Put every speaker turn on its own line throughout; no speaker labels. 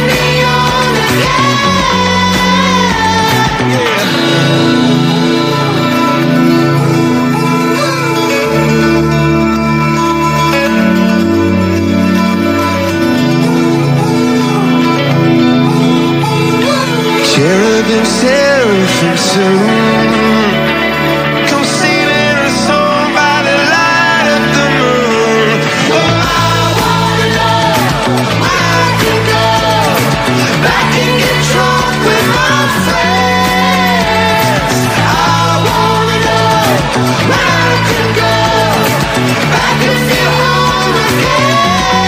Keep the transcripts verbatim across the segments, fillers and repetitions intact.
Cherubim, seraphim soon come singing a song by the light of the moon. Oh, I wanna know where I can go back and get drunk with my friends. I wanna know where I can go back and feel home again.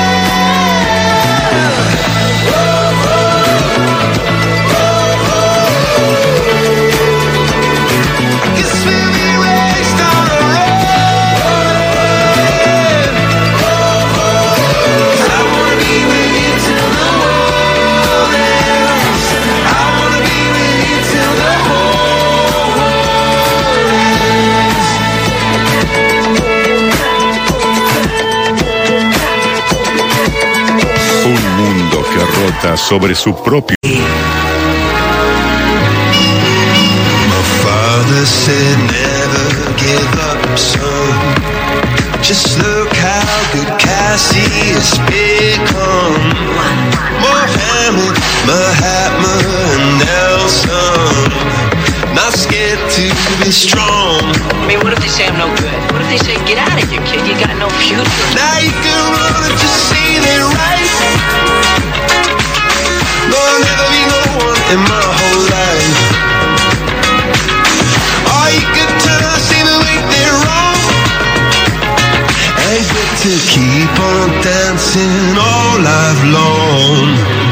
Sobre su propio.
My father said never give up, son. Just look how good Cassie has become. Mohammed, Mahatma, and Nelson, not scared to be strong.
I mean, what if they say I'm no good? What if they say, get out of here, kid, you got no future?
Now you can run and just say they're right. No, I'll never be no one in my whole life. All you could tell us in a week they're wrong. And get to keep on dancing all life long.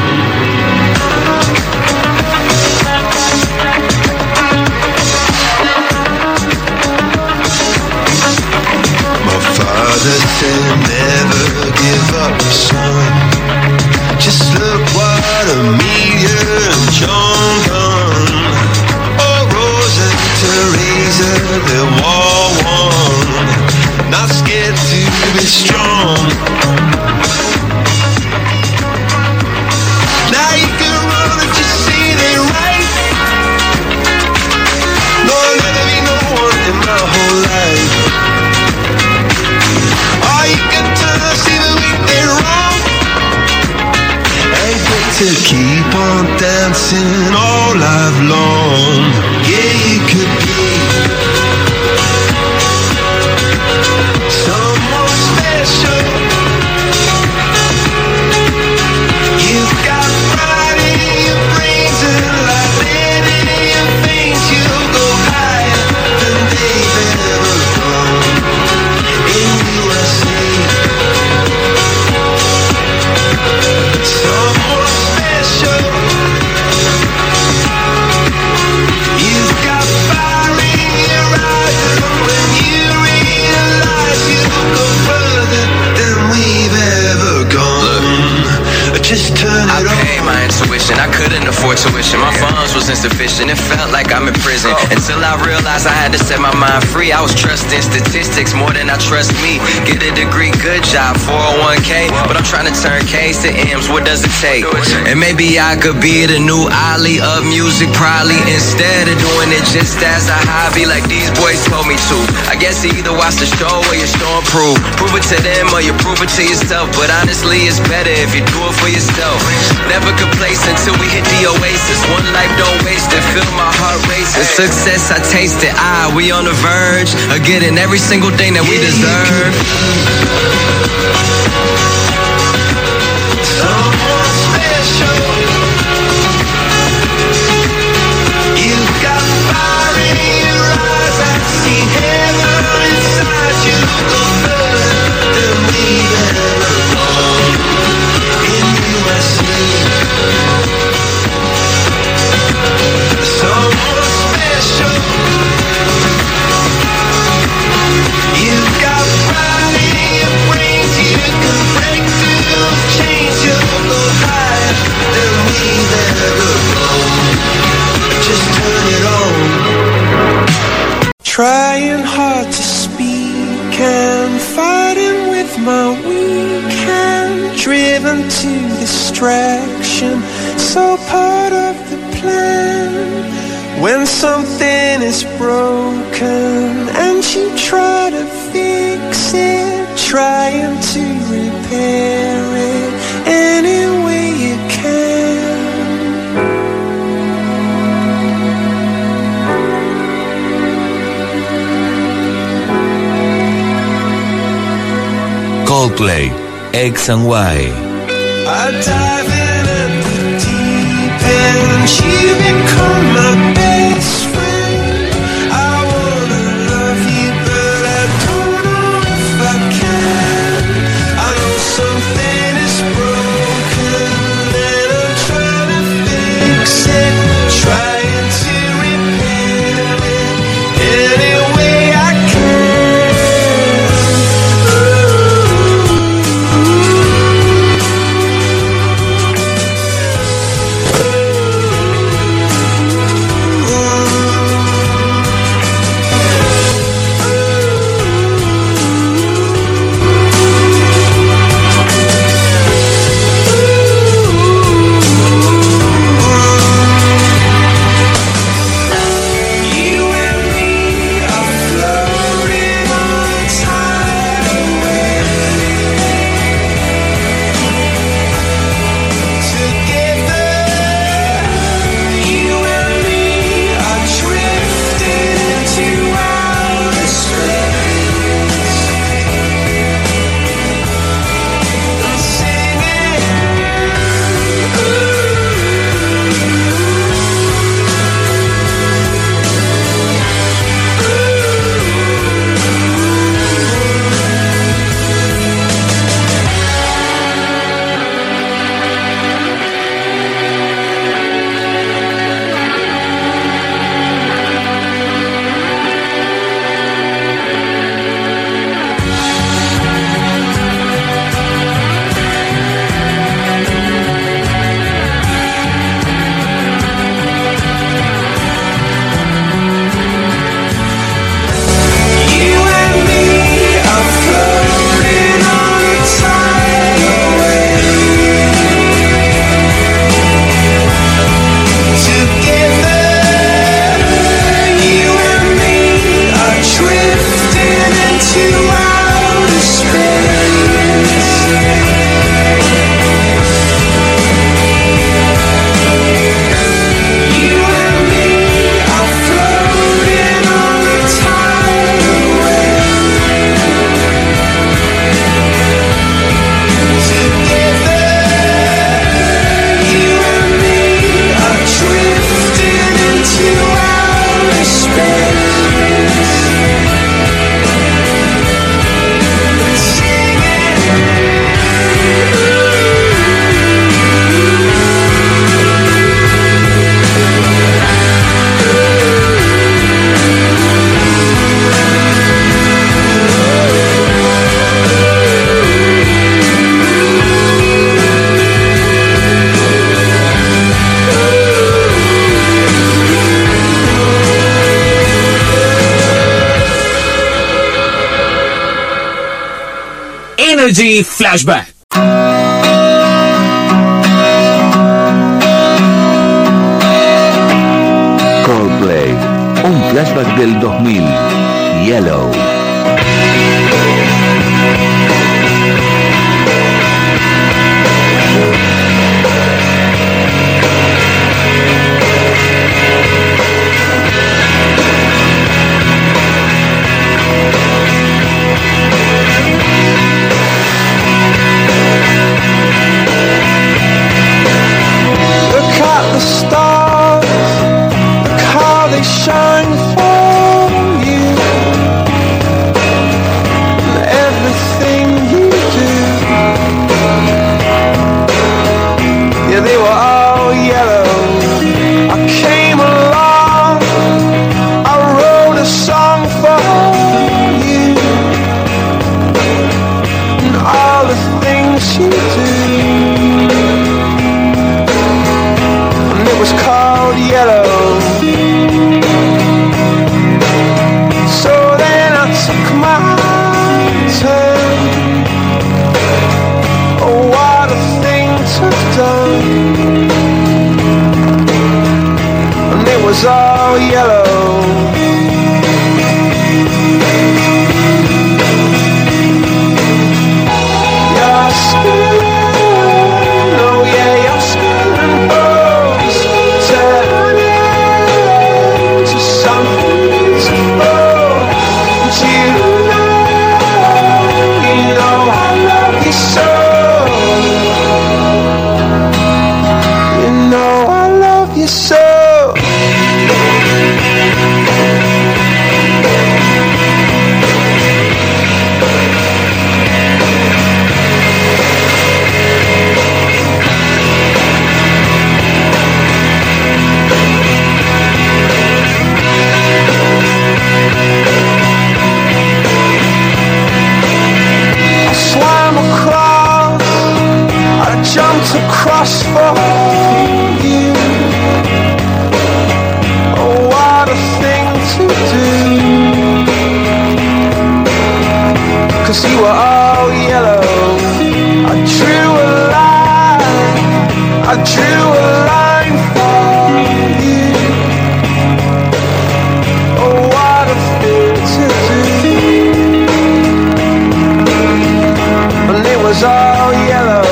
My father said never give up, son. Just look what Amelia and John done. Oh, Rose and Teresa, they're war one. Not scared to be strong. Now you can run and just see they're right. No, I'll never be no one in my whole life. All you can tell us in a week they're wrong. To keep on dancing all life long. Yeah, you could be someone special. You've got pride in your brains and like lead in your veins. You'll go higher than they've ever gone in U S A. Someone you've got fire in your eyes, and when you realize you'll go further than we've ever gone. Just turn it
I
on.
paid my intuition, I couldn't afford tuition. My funds was insufficient, it felt like I'm in prison. Until I realized I had to set my mind free. I was trusting statistics more than I trust me. Get a degree, good job, four oh one k. But I'm trying to turn K's to M's, what does it take? And maybe I could be the new Ali of music, probably. Instead of doing it just as a hobby like these boys told me to. I guess you either watch the show or you show and prove. Prove it to them or you prove it to yourself. But honestly, it's better if you do it for yourself. Never complacent till we hit the oasis. One life, don't waste it, feel my heart racing. Success, I taste it, ah, we on the verge of getting every single thing that we deserve.
Someone special. You've got fire in your eyes, I see heaven inside you. Go further than we've ever gone in U S A. Someone special. You've got fire in your brains, you can it's all part of the plan. When something is broken and you try to fix it, trying to repair it any way you can.
Coldplay, X and Y.
I dive in at the deep end, you become my best friend. I wanna love you, but I don't know if I can. I know something is broken, and I'm trying to fix it, trying to repair it any way I can.
Energy Flashback.
Coldplay, un flashback del dos mil. Yellow.
The stars, look how they shine for you. was all yellow. Your skin, oh yeah, your skin and bones turn into something beautiful. And you know, you know I love you so. You know I love you so. Swam across, I jumped across for you. Oh, what a thing to do. 'Cause you were all yellow. I drew a line, I drew a line for you. Oh, what a thing to do. And it was all yellow.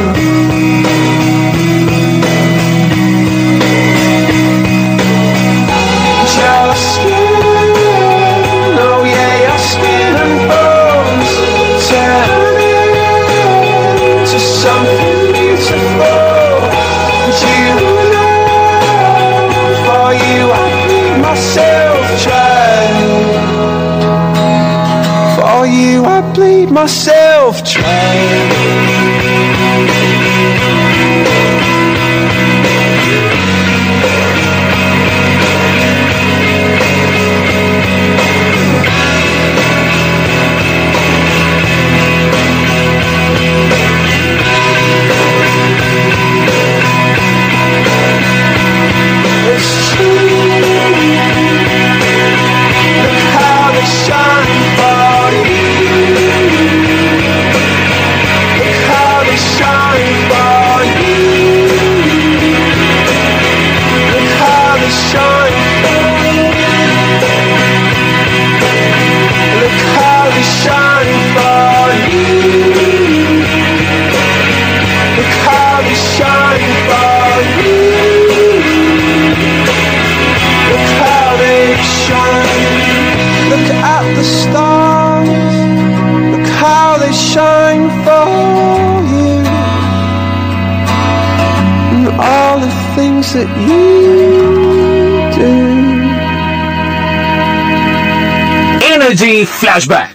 Your skin, oh yeah, your skin and bones turn into something beautiful. And you know, for you I bleed myself dry. For you I bleed myself dry. It's true. Look how they shine for you. Look how they shine for you. Look how they shine for you. Look how they shine for you. Look how they shine for you. Look how they shine. Look at the stars. Look how they shine for you. And all the things that you do.
Energy Flashback.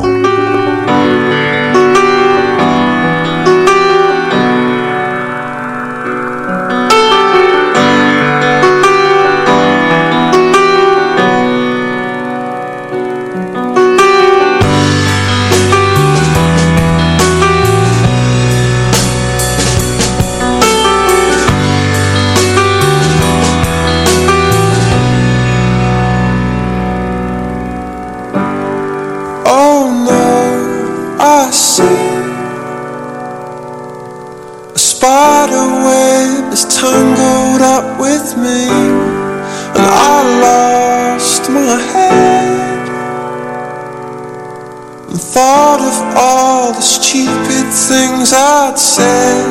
Oh no, I see a spider web is tangled up with me, and I lost my head and thought of all the stupid things I'd said.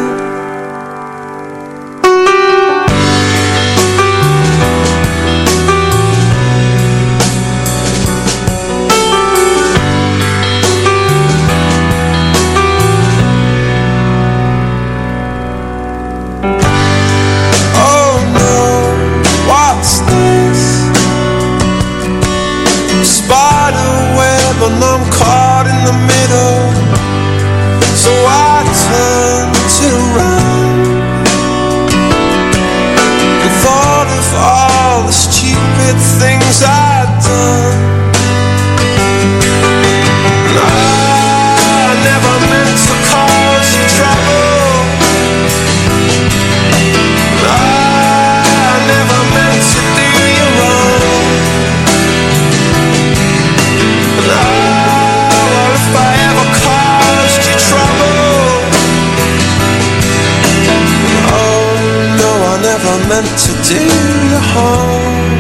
Oh no, what's this? Spider web and I'm caught in the middle. So I turned to run and thought of all the stupid things I'd done. And I never meant to cause you trouble. And I never meant to do you wrong. And I, well, if I ever caused you trouble, oh no, I never meant to do you harm.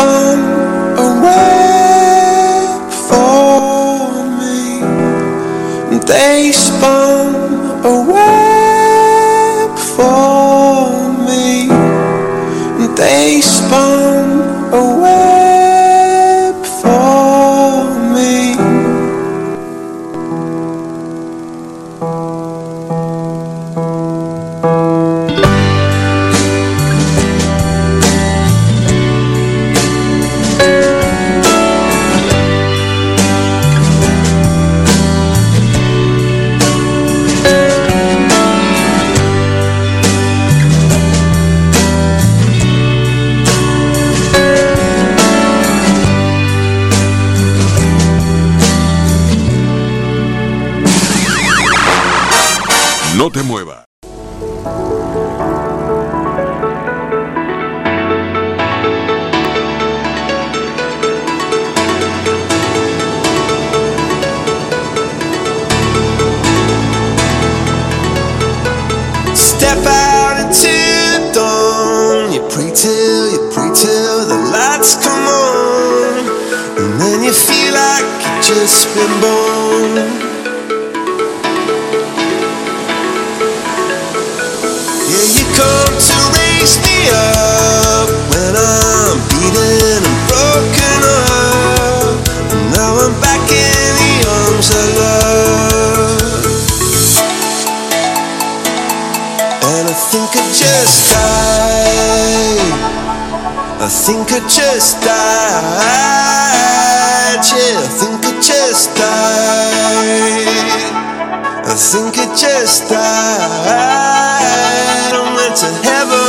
spun a web for me. They spun a web for me. They spun a web for me.
No te muevas.
Step out into the dawn. You pray till, you pray till the lights come on, and then you feel like you've just been born. Yeah, you come to raise me up when I'm beaten and broken up, and now I'm back in the arms of love. And I think I just died. I think I just died. Yeah, I think I just died. I think I just died. I went to heaven.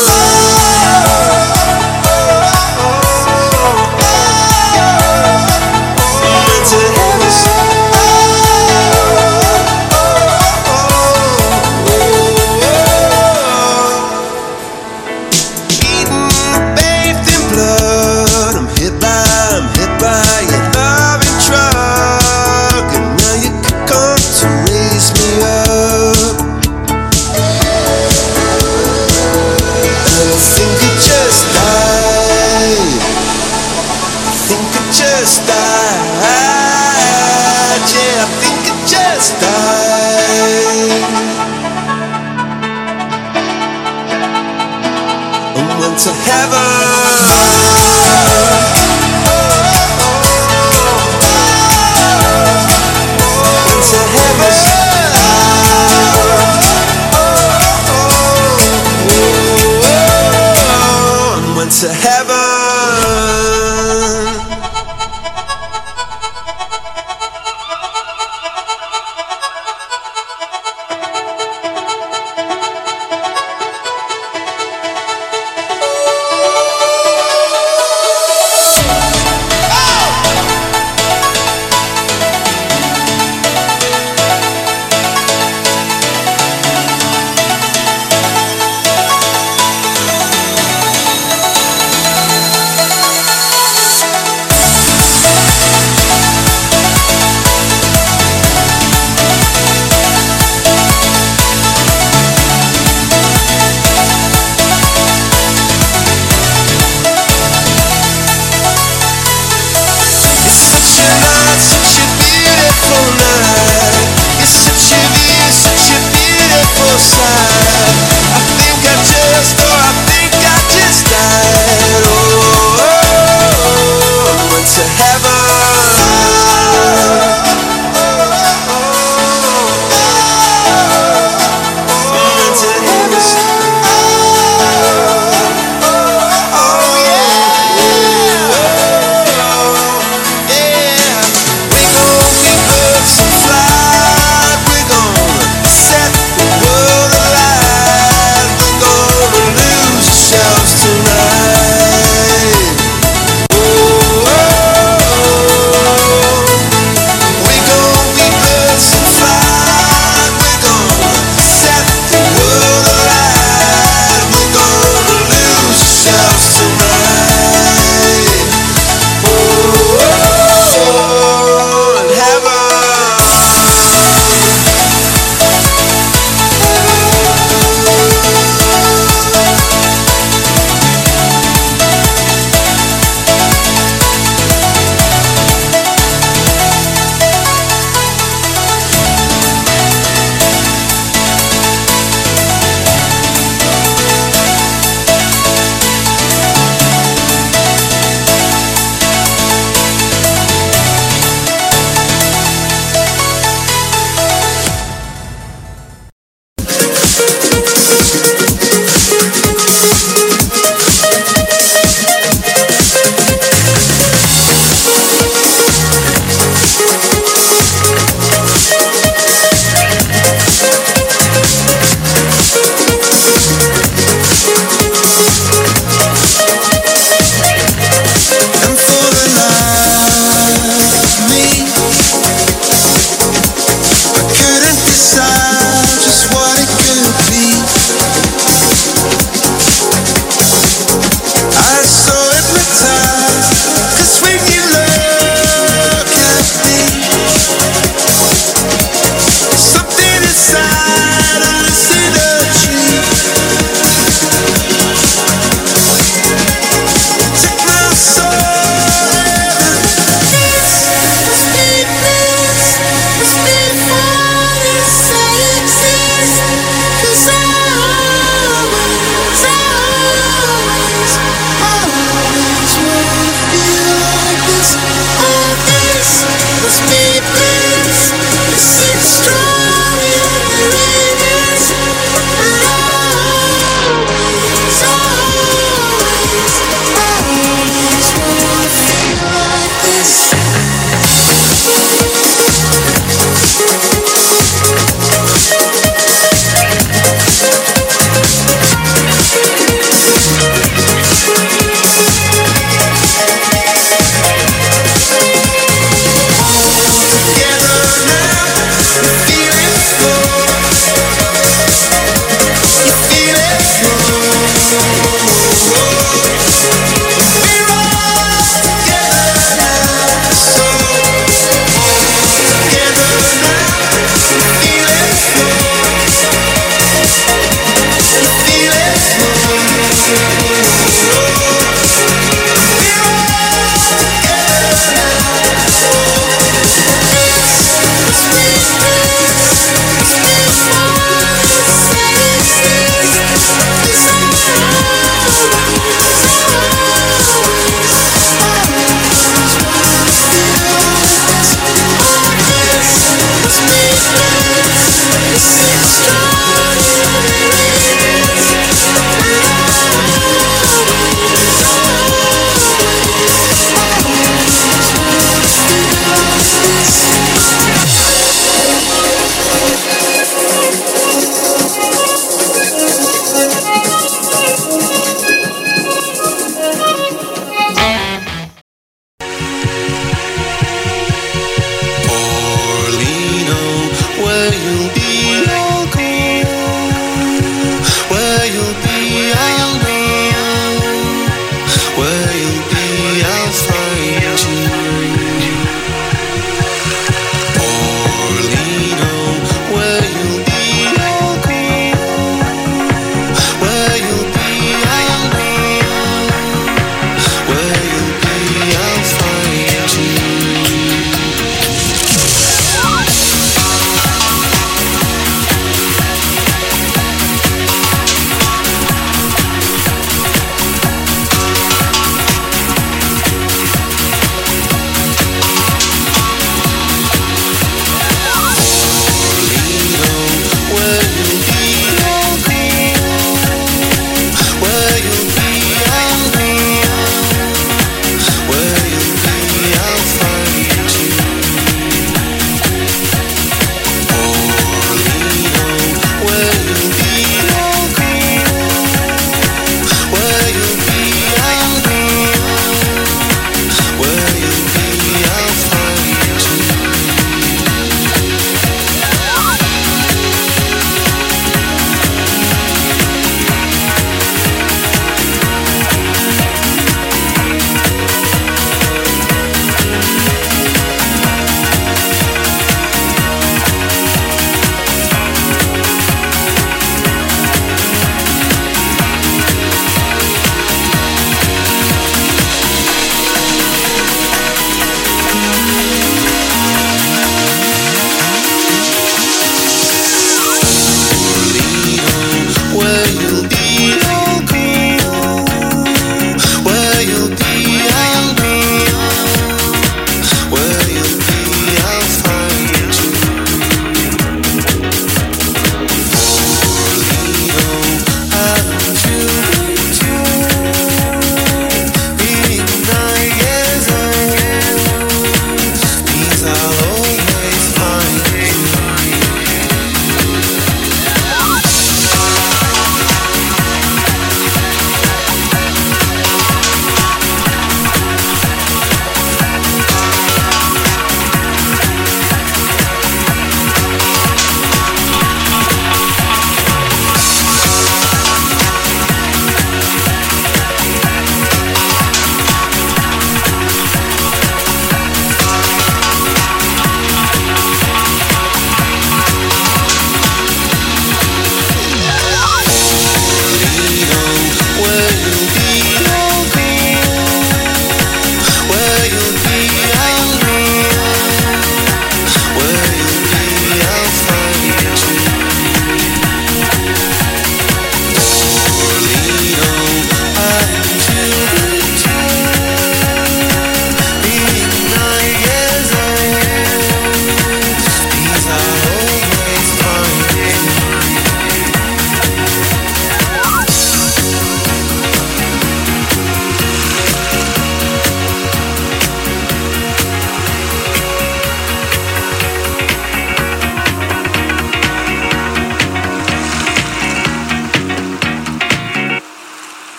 I went to heaven. Eaten, bathed in blood. I'm hit by, I'm hit by your loving drug, and now you could come to raise me up. And I think I just died. I think I just died. Yeah, I think I just died. I went to heaven. Went to heaven. Went to heaven.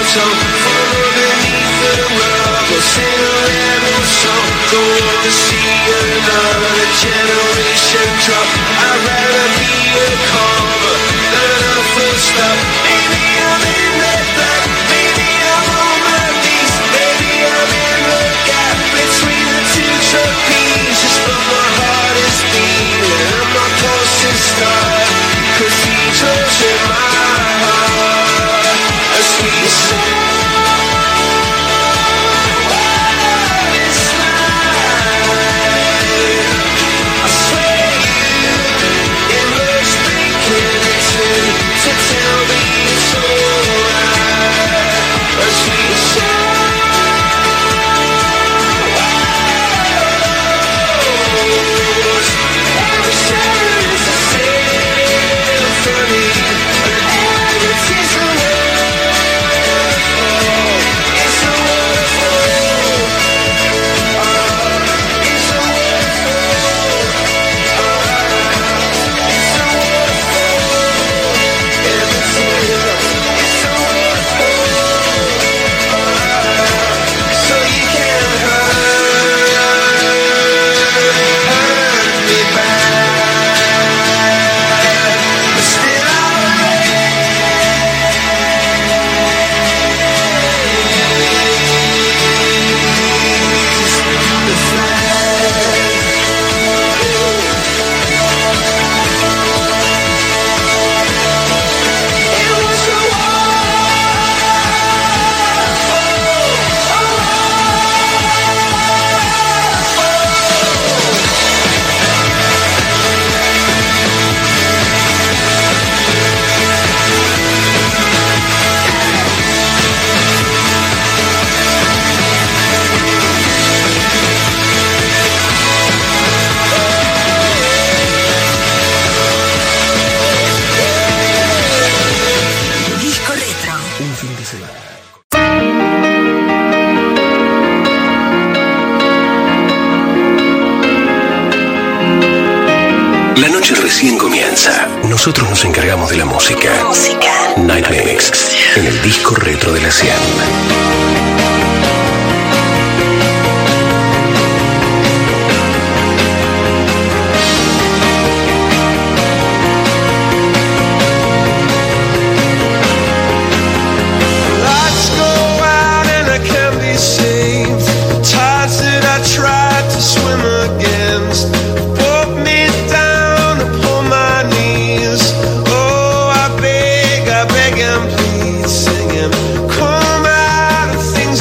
tone from underneath the rug. I'll sing a rebel song. Don't wanna see another generation drop. I'd rather be a comma than a full stop. Maybe I'm in that black, maybe I'm on my knees, maybe I'm in the gap between the two trapezes. But my heart is beating and my pulse is starting. Cathedrals in my heart, a sweet sound. To tell me it's alright, a sweet sound. Every sound is a symphony, an act is a waterfall. It's a waterfall. It's a waterfall. It's a so you can hurt, hurt me bad, but still I'll raise the flag. It was a
Disco retro.
Un fin de semana.
La noche recién comienza. Nosotros nos encargamos de la música.
Música.
Night Mix. En el disco retro de la cien.
Lights go out and I can't be saved. Tides that I tried to swim against pulled me down upon my knees. Oh, I beg, I beg and please, singing, come out of things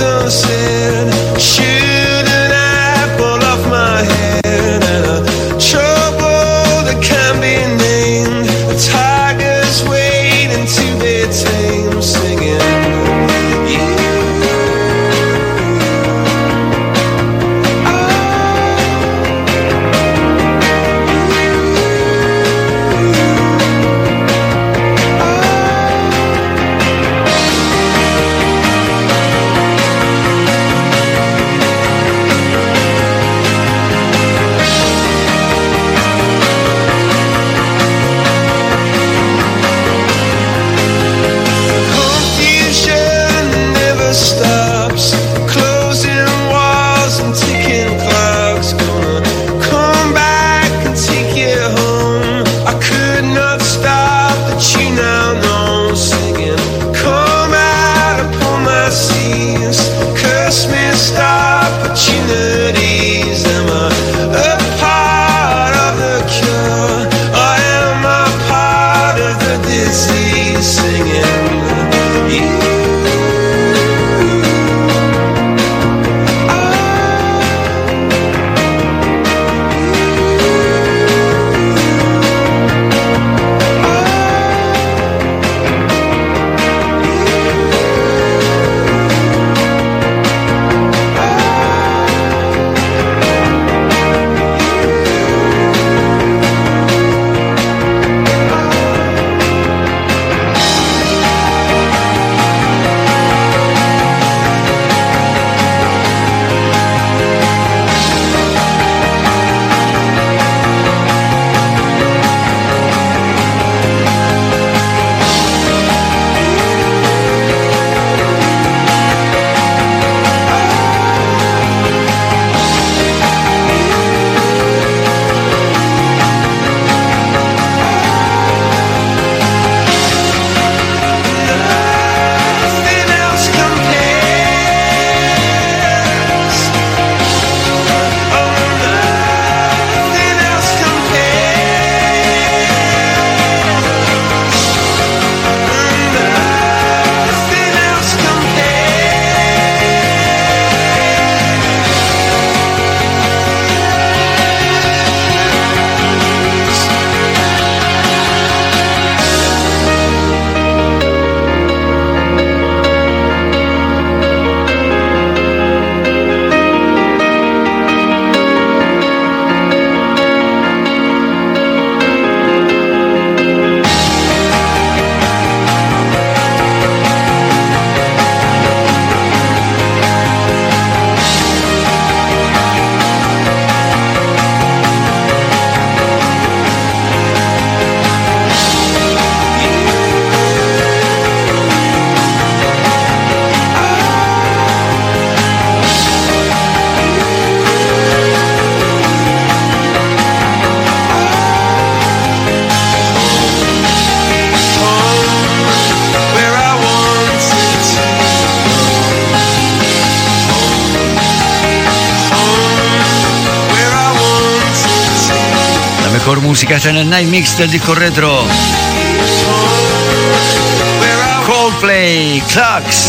mejor música está en el Night Mix del disco retro. Coldplay, Clocks.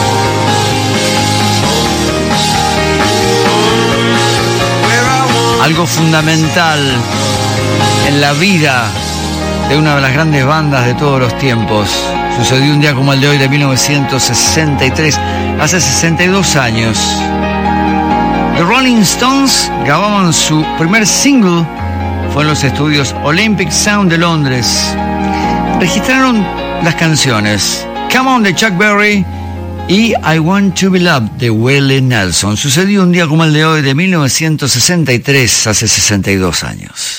Algo fundamental en la vida de una de las grandes bandas de todos los tiempos. Sucedió un día como el de hoy de mil novecientos sesenta y tres, hace sesenta y dos años. The Rolling Stones grababan su primer single, fue en los estudios Olympic Sound de Londres. Registraron las canciones Come On de Chuck Berry y I Want to Be Loved de Willie Nelson. Sucedió un día como el de hoy de mil novecientos sesenta y tres, hace sesenta y dos años.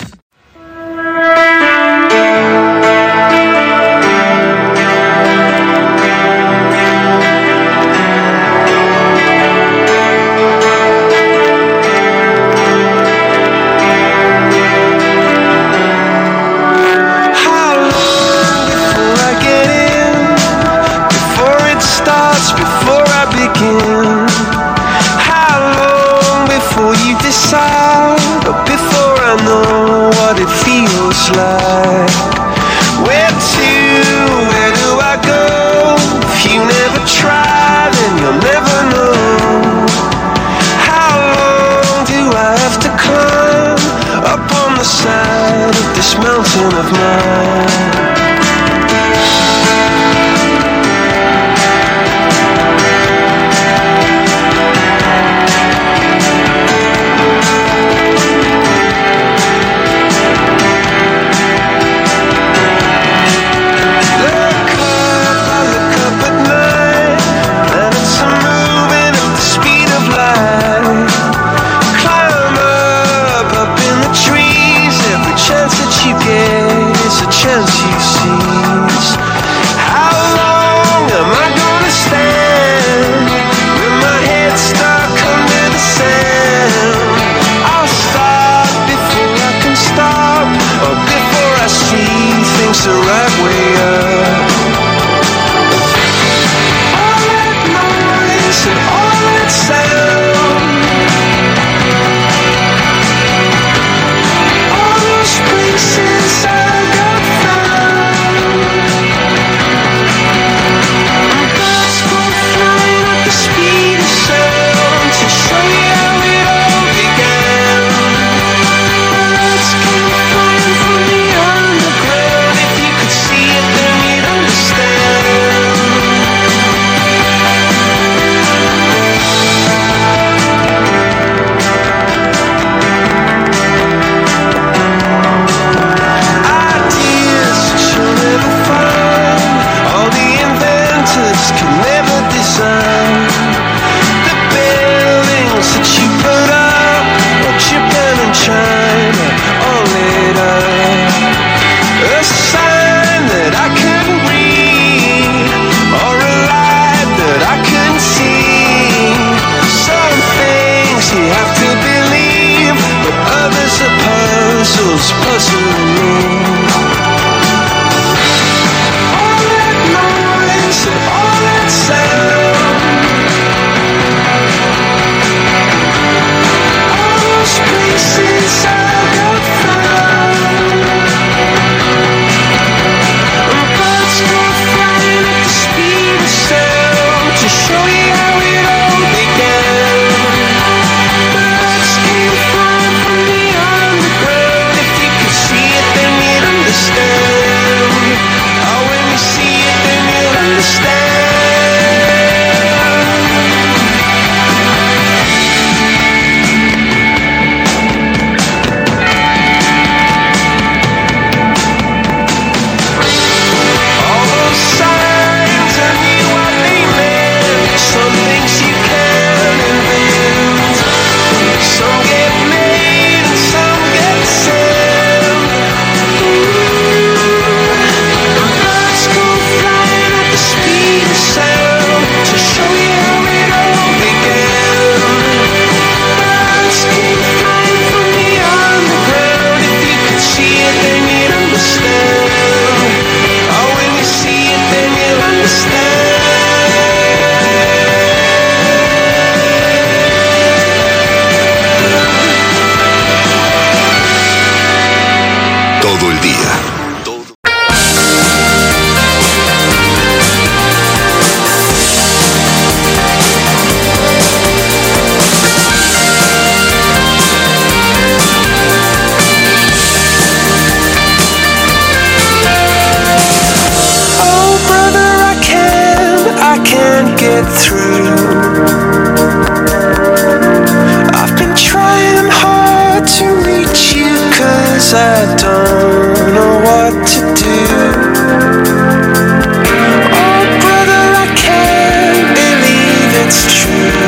get through. I've been trying hard to reach you, 'cause I don't know what to do. Oh brother, I can't believe it's true.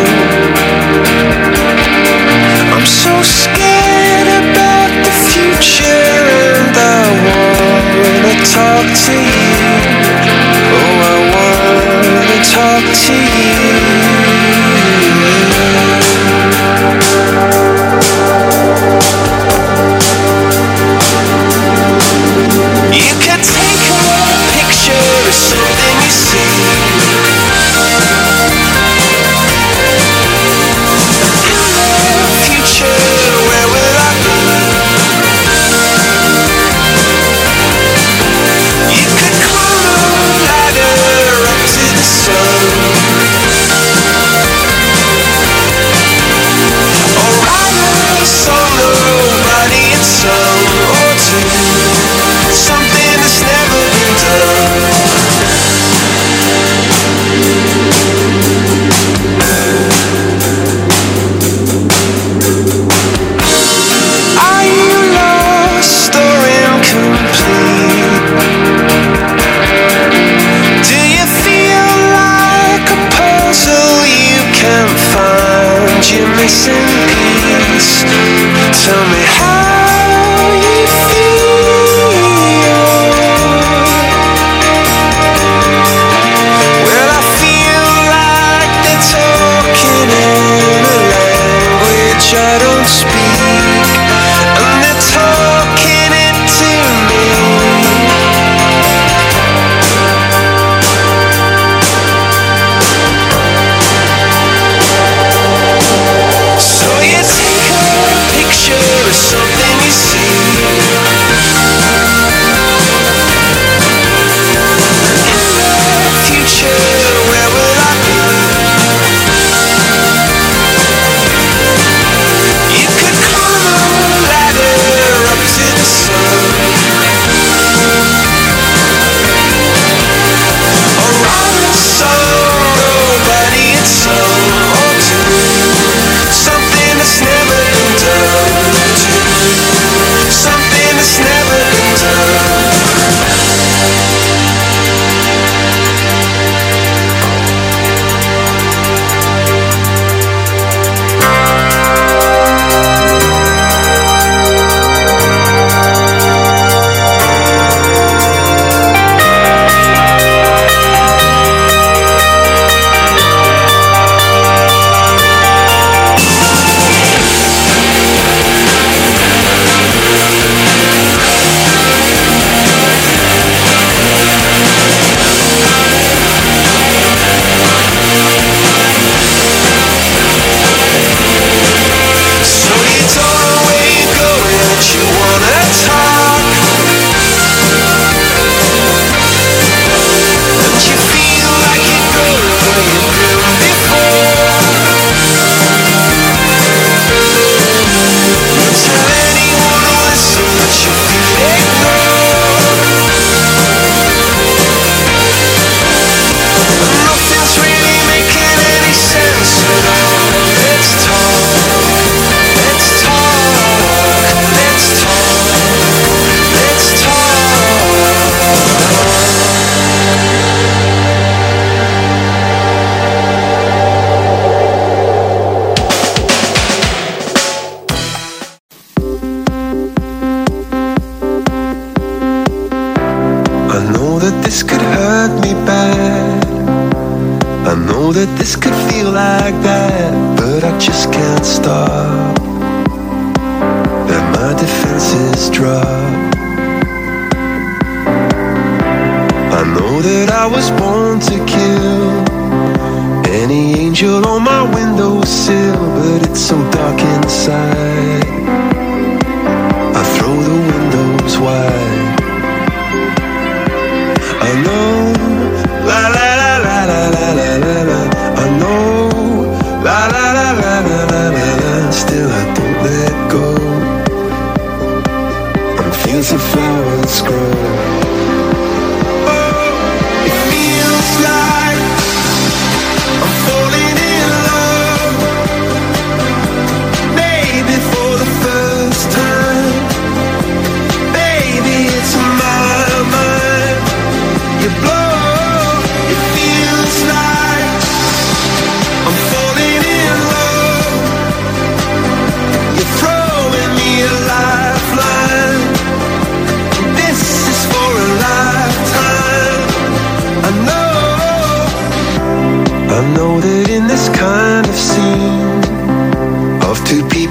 I'm so scared about the future, and I wanna talk to you. Oh, I wanna talk to you. You could take a picture of something you see. Tell me how you feel. Well, I feel like they're talking in a language I don't speak, and they're talking it to me. So you take a picture of something you see. In the future, where will I be? You could climb a ladder up to the sun, or write a song nobody had sung, or do something that's never been done. Something that's never been done.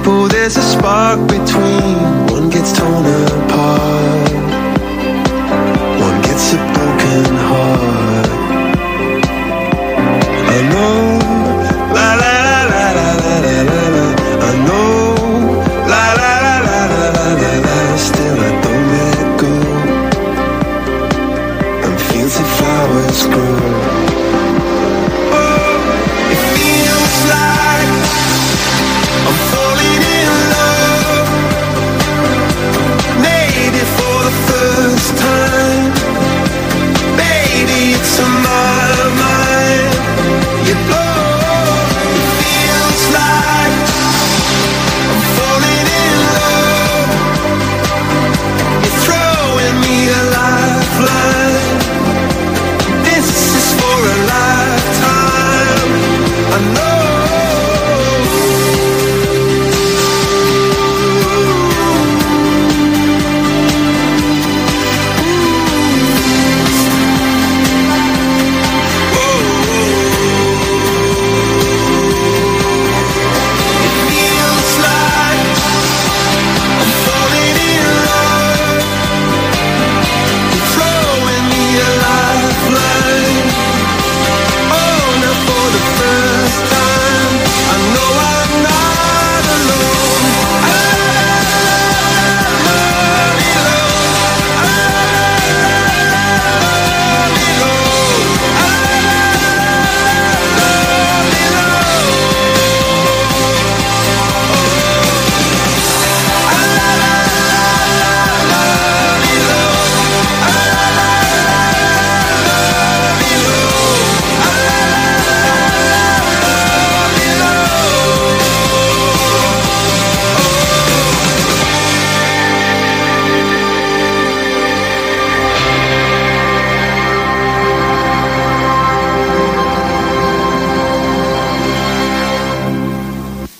people, there's a spark between. One gets torn apart, one gets a broken heart. I know, la la la la la la la la. I know, la la la la la la la la. Still I don't let go. And fields of flowers grow.